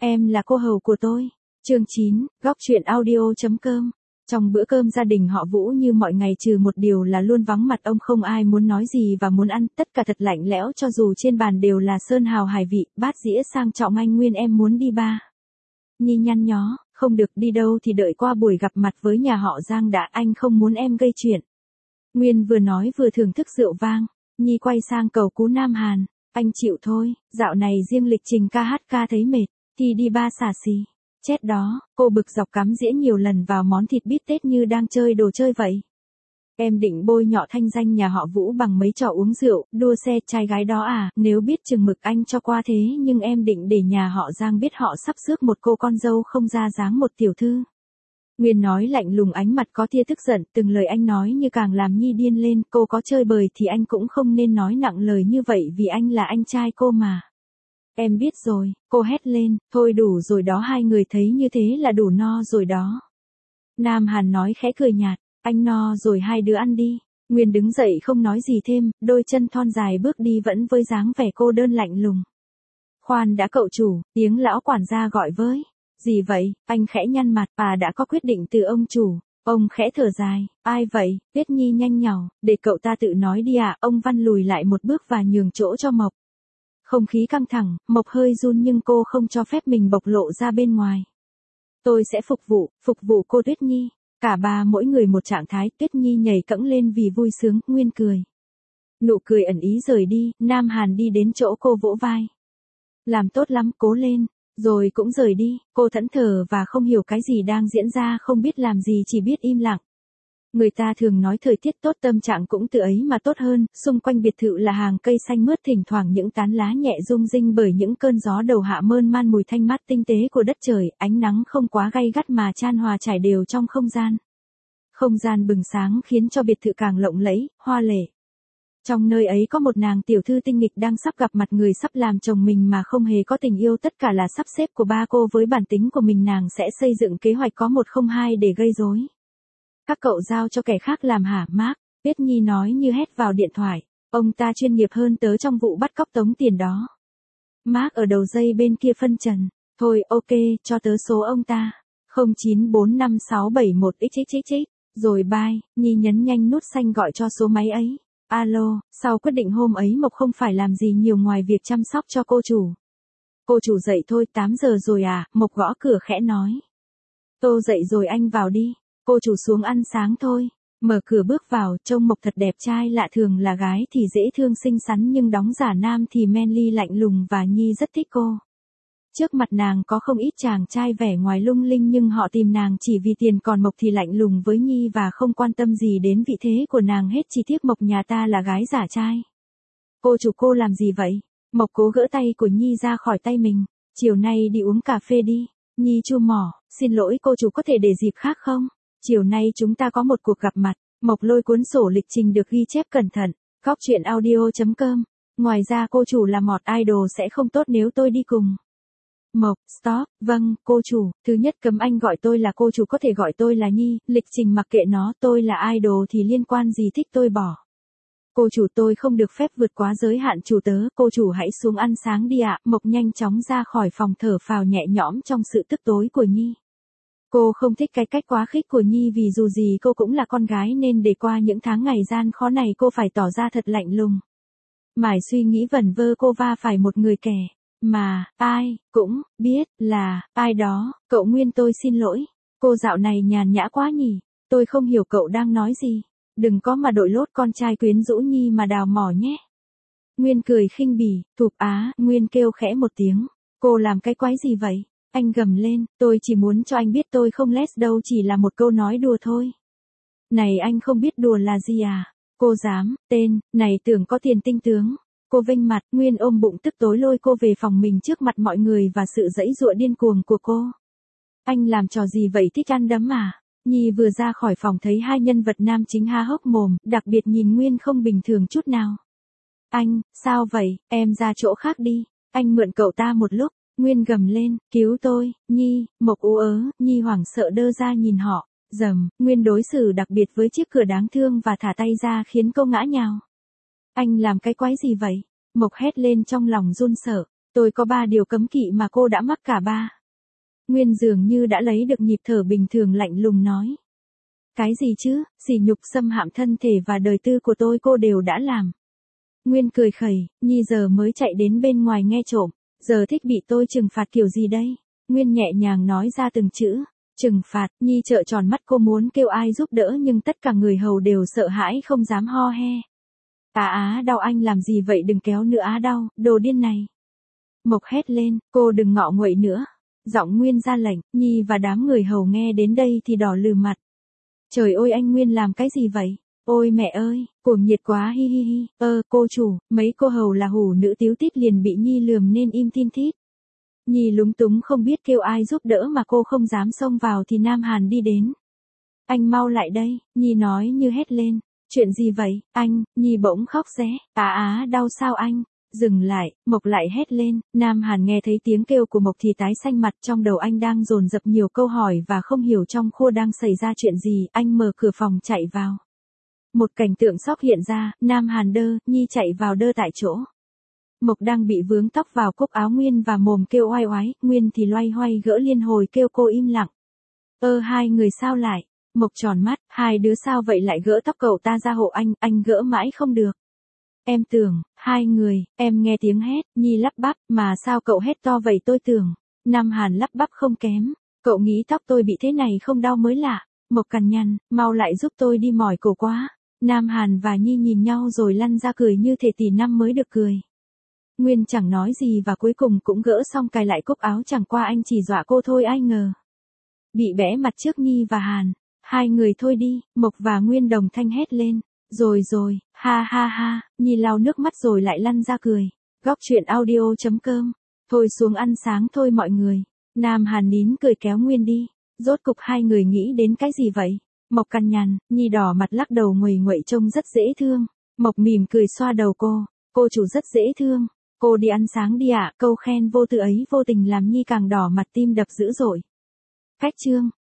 Em là cô hầu của tôi. Chương 9, góc truyện audio.com. Trong bữa cơm gia đình họ Vũ như mọi ngày trừ một điều là luôn vắng mặt ông, không ai muốn nói gì và muốn ăn, tất cả thật lạnh lẽo cho dù trên bàn đều là sơn hào hải vị, bát dĩa sang trọng. Anh Nguyên, em muốn đi ba. Nhi nhăn nhó, không được, đi đâu thì đợi qua buổi gặp mặt với nhà họ Giang đã, anh không muốn em gây chuyện. Nguyên vừa nói vừa thưởng thức rượu vang. Nhi quay sang cầu cứu Nam Hàn, anh chịu thôi, dạo này riêng lịch trình ca thấy mệt, thì đi ba xả xì. Chết đó, cô bực dọc cắm dĩa nhiều lần vào món thịt bít tết như đang chơi đồ chơi vậy. Em định bôi nhọ thanh danh nhà họ Vũ bằng mấy trò uống rượu, đua xe trai gái đó à, nếu biết chừng mực anh cho qua thế, nhưng em định để nhà họ Giang biết họ sắp rước một cô con dâu không ra dáng một tiểu thư. Nguyên nói lạnh lùng, ánh mặt có tia tức giận, từng lời anh nói như càng làm Nhi điên lên, cô có chơi bời thì anh cũng không nên nói nặng lời như vậy vì anh là anh trai cô mà. Em biết rồi, cô hét lên, thôi đủ rồi đó, hai người thấy như thế là đủ no rồi đó. Nam Hàn nói khẽ cười nhạt, anh no rồi hai đứa ăn đi. Nguyên đứng dậy không nói gì thêm, đôi chân thon dài bước đi vẫn với dáng vẻ cô đơn lạnh lùng. Khoan đã cậu chủ, tiếng lão quản gia gọi với. Gì vậy, anh khẽ nhăn mặt, đã có quyết định từ ông chủ. Ông khẽ thở dài, ai vậy, Tuyết Nhi nhanh nhảu, để cậu ta tự nói đi ạ. Ông Văn lùi lại một bước và nhường chỗ cho Mộc. Không khí căng thẳng, Mộc hơi run nhưng cô không cho phép mình bộc lộ ra bên ngoài. Tôi sẽ phục vụ cô Tuyết Nhi. Cả ba mỗi người một trạng thái. Tuyết Nhi nhảy cẫng lên vì vui sướng, Nguyên cười. Nụ cười ẩn ý rời đi, Nam Hàn đi đến chỗ cô vỗ vai. Làm tốt lắm, cố lên. Rồi cũng rời đi, cô thẫn thờ và không hiểu cái gì đang diễn ra, không biết làm gì, chỉ biết im lặng. Người ta thường nói thời tiết tốt tâm trạng cũng từ ấy mà tốt hơn, xung quanh biệt thự là hàng cây xanh mướt, thỉnh thoảng những tán lá nhẹ rung rinh bởi những cơn gió đầu hạ mơn man, mùi thanh mát tinh tế của đất trời, ánh nắng không quá gay gắt mà chan hòa trải đều trong không gian. Không gian bừng sáng khiến cho biệt thự càng lộng lẫy, hoa lệ. Trong nơi ấy có một nàng tiểu thư tinh nghịch đang sắp gặp mặt người sắp làm chồng mình mà không hề có tình yêu, tất cả là sắp xếp của ba cô, với bản tính của mình nàng sẽ xây dựng kế hoạch có một không hai để gây rối. Các cậu giao cho kẻ khác làm hả Mark? Tuyết Nhi nói như hét vào điện thoại, ông ta chuyên nghiệp hơn tớ trong vụ bắt cóc tống tiền đó. Mark ở đầu dây bên kia phân trần, thôi ok, cho tớ số ông ta, 09456711xxx, rồi bye. Nhi nhấn nhanh nút xanh gọi cho số máy ấy. Alo, sau quyết định hôm ấy Mộc không phải làm gì nhiều ngoài việc chăm sóc cho cô chủ. Cô chủ dậy thôi, 8 giờ rồi à, Mộc gõ cửa khẽ nói. Tô dậy rồi, anh vào đi. Cô chủ xuống ăn sáng thôi. Mở cửa bước vào, trông Mộc thật đẹp trai lạ, thường là gái thì dễ thương xinh xắn nhưng đóng giả nam thì manly lạnh lùng và Nhi rất thích cô. Trước mặt nàng có không ít chàng trai vẻ ngoài lung linh nhưng họ tìm nàng chỉ vì tiền, còn Mộc thì lạnh lùng với Nhi và không quan tâm gì đến vị thế của nàng hết, chỉ tiếc Mộc nhà ta là gái giả trai. Cô chủ, cô làm gì vậy? Mộc cố gỡ tay của Nhi ra khỏi tay mình. Chiều nay đi uống cà phê đi. Nhi chu mỏ, xin lỗi cô chủ, có thể để dịp khác không? Chiều nay chúng ta có một cuộc gặp mặt. Mộc lôi cuốn sổ lịch trình được ghi chép cẩn thận. Góc truyện audio.com. Ngoài ra cô chủ là một idol, sẽ không tốt nếu tôi đi cùng. Mộc, stop, vâng, cô chủ, thứ nhất cấm anh gọi tôi là cô chủ, có thể gọi tôi là Nhi, lịch trình mặc kệ nó, tôi là idol thì liên quan gì, thích tôi bỏ. Cô chủ, tôi không được phép vượt quá giới hạn chủ tớ, cô chủ hãy xuống ăn sáng đi ạ. Mộc nhanh chóng ra khỏi phòng, thở phào nhẹ nhõm trong sự tức tối của Nhi. Cô không thích cái cách quá khích của Nhi vì dù gì cô cũng là con gái nên để qua những tháng ngày gian khó này cô phải tỏ ra thật lạnh lùng. Mải suy nghĩ vẩn vơ cô va phải một người kẻ mà ai cũng biết là ai đó. Cậu Nguyên, tôi xin lỗi. Cô dạo này nhàn nhã quá nhỉ, tôi không hiểu cậu đang nói gì. Đừng có mà đội lốt con trai quyến rũ Nhi mà đào mỏ nhé. Nguyên cười khinh bỉ, thụp á. Nguyên kêu khẽ một tiếng. Cô làm cái quái gì vậy? Anh gầm lên, tôi chỉ muốn cho anh biết tôi không les đâu, chỉ là một câu nói đùa thôi. Này, anh không biết đùa là gì à? Cô dám, tên, này tưởng có tiền tinh tướng. Cô vênh mặt. Nguyên ôm bụng tức tối lôi cô về phòng mình trước mặt mọi người và sự giãy giụa điên cuồng của cô. Anh làm trò gì vậy, thích ăn đấm à? Nhi vừa ra khỏi phòng thấy hai nhân vật nam chính há hốc mồm, đặc biệt nhìn Nguyên không bình thường chút nào. Anh, sao vậy, em ra chỗ khác đi, anh mượn cậu ta một lúc. Nguyên gầm lên, cứu tôi, Nhi. Mộc ú ớ. Nhi hoảng sợ đơ ra nhìn họ. Dầm, Nguyên đối xử đặc biệt với chiếc cửa đáng thương và thả tay ra khiến cô ngã nhào. Anh làm cái quái gì vậy? Mộc hét lên trong lòng run sợ. Tôi có 3 điều cấm kỵ mà cô đã mắc cả 3. Nguyên dường như đã lấy được nhịp thở bình thường lạnh lùng nói. Cái gì chứ, sỉ nhục xâm hạm thân thể và đời tư của tôi cô đều đã làm. Nguyên cười khẩy, Nhi giờ mới chạy đến bên ngoài nghe trộm, giờ thích bị tôi trừng phạt kiểu gì đây? Nguyên nhẹ nhàng nói ra từng chữ, trừng phạt, Nhi trợn tròn mắt cô muốn kêu ai giúp đỡ nhưng tất cả người hầu đều sợ hãi không dám ho he. Đau anh làm gì vậy đừng kéo nữa đau, đồ điên này. Mộc hét lên, cô đừng ngọ nguậy nữa. Giọng Nguyên ra lệnh, Nhi và đám người hầu nghe đến đây thì đỏ lừ mặt. Trời ơi anh Nguyên làm cái gì vậy? Ôi mẹ ơi, cuồng nhiệt quá hi hi hi. Cô chủ, mấy cô hầu là hủ nữ tíu tít liền bị Nhi lườm nên im tin thít. Nhi lúng túng không biết kêu ai giúp đỡ mà cô không dám xông vào thì Nam Hàn đi đến. Anh mau lại đây, Nhi nói như hét lên. Chuyện gì vậy, anh? Nhi bỗng khóc ré. Đau sao anh? Dừng lại, Mộc lại hét lên. Nam Hàn nghe thấy tiếng kêu của Mộc thì tái xanh mặt, trong đầu anh đang dồn dập nhiều câu hỏi và không hiểu trong khu đang xảy ra chuyện gì. Anh mở cửa phòng chạy vào. Một cảnh tượng sốc hiện ra, Nam Hàn đơ, Nhi chạy vào đơ tại chỗ. Mộc đang bị vướng tóc vào cúc áo Nguyên và mồm kêu oai oái, Nguyên thì loay hoay gỡ liên hồi kêu cô im lặng. Hai người sao lại? Mộc tròn mắt, hai đứa sao vậy lại gỡ tóc cậu ta ra hộ anh gỡ mãi không được. Em tưởng, hai người, em nghe tiếng hét, Nhi lắp bắp, mà sao cậu hét to vậy tôi tưởng. Nam Hàn lắp bắp không kém, cậu nghĩ tóc tôi bị thế này không đau mới lạ. Mộc cằn nhằn, mau lại giúp tôi đi mỏi cổ quá. Nam Hàn và Nhi nhìn nhau rồi lăn ra cười như thể tỷ năm mới được cười. Nguyên chẳng nói gì và cuối cùng cũng gỡ xong cài lại cúc áo chẳng qua anh chỉ dọa cô thôi ai ngờ. Bị bẽ mặt trước Nhi và Hàn. Hai người thôi đi, Mộc và Nguyên đồng thanh hét lên. Rồi, ha ha ha, Nhi lau nước mắt rồi lại lăn ra cười. Góc truyện audio.com. Thôi xuống ăn sáng thôi mọi người. Nam Hàn nín cười kéo Nguyên đi. Rốt cục hai người nghĩ đến cái gì vậy? Mộc cằn nhằn, Nhi đỏ mặt lắc đầu nguầy nguậy trông rất dễ thương. Mộc mỉm cười xoa đầu cô chủ rất dễ thương. Cô đi ăn sáng đi ạ, câu khen vô tư ấy vô tình làm Nhi càng đỏ mặt tim đập dữ dội. Cách chương.